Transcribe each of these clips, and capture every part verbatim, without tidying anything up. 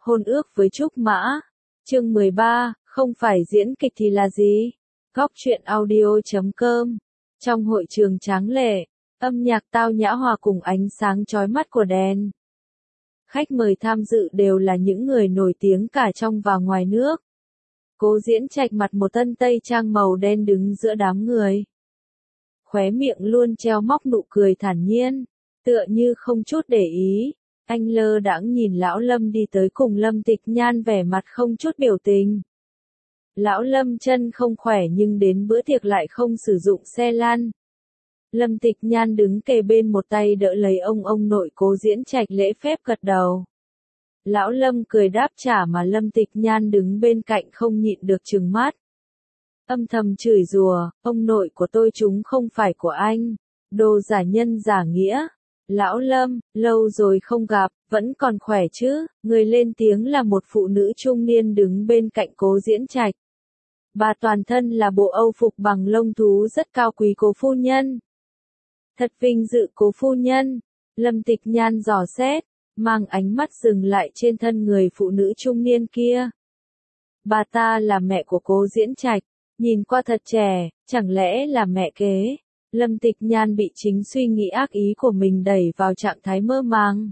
Hôn ước với Trúc Mã. Chương mười ba, không phải diễn kịch thì là gì? Góc truyện audio chấm com. Trong hội trường tráng lệ, âm nhạc tao nhã hòa cùng ánh sáng chói mắt của đèn. Khách mời tham dự đều là những người nổi tiếng cả trong và ngoài nước. Cố Diễn Trạch mặc một tân tây trang màu đen đứng giữa đám người. Khóe miệng luôn treo móc nụ cười thản nhiên, tựa như không chút để ý. Anh lơ đãng nhìn Lão Lâm đi tới cùng Lâm Tịch Nhan vẻ mặt không chút biểu tình. Lão Lâm chân không khỏe nhưng đến bữa tiệc lại không sử dụng xe lăn. Lâm Tịch Nhan đứng kề bên một tay đỡ lấy ông ông nội Cố Diễn Trạch lễ phép gật đầu. Lão Lâm cười đáp trả mà Lâm Tịch Nhan đứng bên cạnh không nhịn được trừng mắt. Âm thầm chửi rủa, ông nội của tôi chúng không phải của anh, đồ giả nhân giả nghĩa. Lão Lâm, lâu rồi không gặp, vẫn còn khỏe chứ? Người lên tiếng là một phụ nữ trung niên đứng bên cạnh Cố Diễn Trạch. Bà toàn thân là bộ âu phục bằng lông thú rất cao quý Cố phu nhân. Thật vinh dự Cố phu nhân. Lâm Tịch Nhan dò xét, mang ánh mắt dừng lại trên thân người phụ nữ trung niên kia. Bà ta là mẹ của Cố Diễn Trạch, nhìn qua thật trẻ, chẳng lẽ là mẹ kế? Lâm Tịch Nhan bị chính suy nghĩ ác ý của mình đẩy vào trạng thái mơ màng.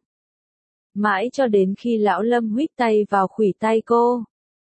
Mãi cho đến khi Lão Lâm huýt tay vào khuỷu tay cô.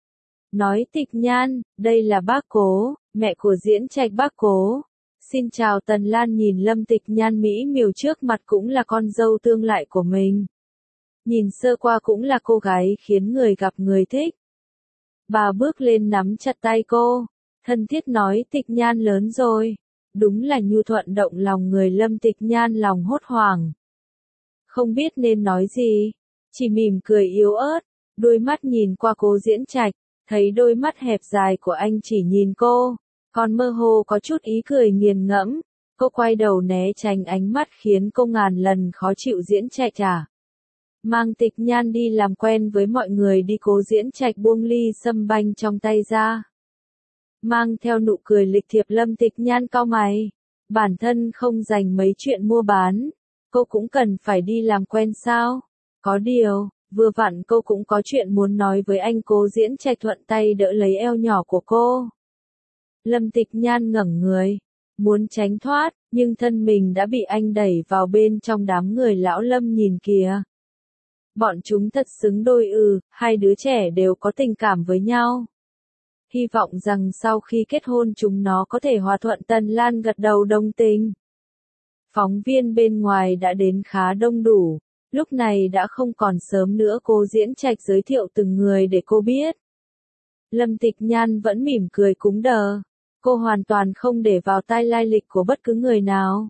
Nói Tịch Nhan, đây là bác Cố, mẹ của Diễn Trạch bác Cố. Xin chào. Tần Lan nhìn Lâm Tịch Nhan mỹ miều trước mặt cũng là con dâu tương lại của mình. Nhìn sơ qua cũng là cô gái khiến người gặp người thích. Bà bước lên nắm chặt tay cô, thân thiết nói Tịch Nhan lớn rồi. Đúng là nhu thuận động lòng người. Lâm Tịch Nhan lòng hốt hoảng. Không biết nên nói gì, chỉ mỉm cười yếu ớt, đôi mắt nhìn qua Cố Diễn Trạch, thấy đôi mắt hẹp dài của anh chỉ nhìn cô, còn mơ hồ có chút ý cười nghiền ngẫm. Cô quay đầu né tránh ánh mắt khiến cô ngàn lần khó chịu. Diễn Trạch à? Mang Tịch Nhan đi làm quen với mọi người đi. Cố Diễn Trạch buông ly sâm banh trong tay ra. Mang theo nụ cười lịch thiệp. Lâm Tịch Nhan cau mày. Bản thân không dành mấy chuyện mua bán, cô cũng cần phải đi làm quen sao? Có điều, vừa vặn cô cũng có chuyện muốn nói với anh. Cố Diễn Trạch thuận tay đỡ lấy eo nhỏ của cô. Lâm Tịch Nhan ngẩng người, muốn tránh thoát, nhưng thân mình đã bị anh đẩy vào bên trong đám người. Lão Lâm nhìn kìa. Bọn chúng thật xứng đôi ư, hai đứa trẻ đều có tình cảm với nhau. Hy vọng rằng sau khi kết hôn chúng nó có thể hòa thuận. Tần Lan gật đầu đồng tình. Phóng viên bên ngoài đã đến khá đông đủ, lúc này đã không còn sớm nữa. Cố Diễn Trạch giới thiệu từng người để cô biết. Lâm Tịch Nhan vẫn mỉm cười cứng đờ, cô hoàn toàn không để vào tai lai lịch của bất cứ người nào.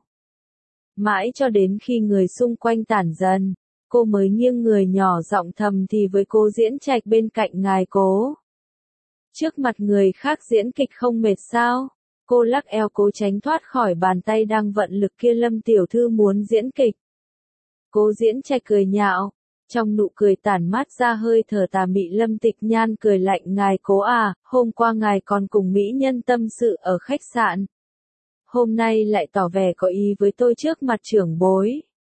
Mãi cho đến khi người xung quanh tản dần, cô mới nghiêng người nhỏ giọng thầm thì với Cố Diễn Trạch bên cạnh. Ngài Cố, trước mặt người khác diễn kịch không mệt sao? Cô lắc eo cố tránh thoát khỏi bàn tay đang vận lực kia. Lâm tiểu thư muốn diễn kịch. Cố Diễn Trạch cười nhạo, trong nụ cười tản mát ra hơi thở tà mị. Lâm Tịch Nhan cười lạnh. Ngài Cố à, hôm qua ngài còn cùng mỹ nhân tâm sự ở khách sạn. Hôm nay lại tỏ vẻ có ý với tôi trước mặt trưởng bối.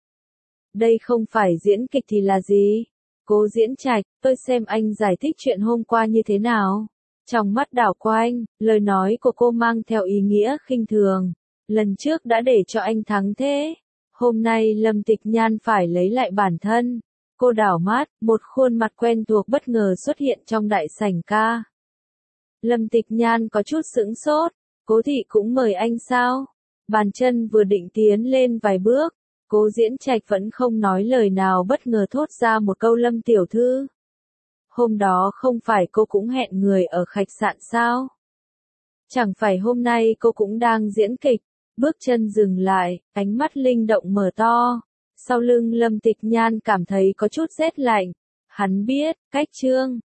Đây không phải diễn kịch thì là gì? Cố Diễn Trạch, tôi xem anh giải thích chuyện hôm qua như thế nào? Trong mắt đảo qua anh, lời nói của cô mang theo ý nghĩa khinh thường. Lần trước đã để cho anh thắng thế. Hôm nay Lâm Tịch Nhan phải lấy lại bản thân. Cô đảo mắt, một khuôn mặt quen thuộc bất ngờ xuất hiện trong đại sảnh ca. Lâm Tịch Nhan có chút sững sốt. Cố thị cũng mời anh sao? Bàn chân vừa định tiến lên vài bước, Cố Diễn Trạch vẫn không nói lời nào bất ngờ thốt ra một câu. Lâm tiểu thư, hôm đó không phải cô cũng hẹn người ở khách sạn sao? Chẳng phải hôm nay cô cũng đang diễn kịch? Bước chân dừng lại, ánh mắt linh động mở to. Sau lưng Lâm Tịch Nhan cảm thấy có chút rét lạnh. Hắn biết, cách Trương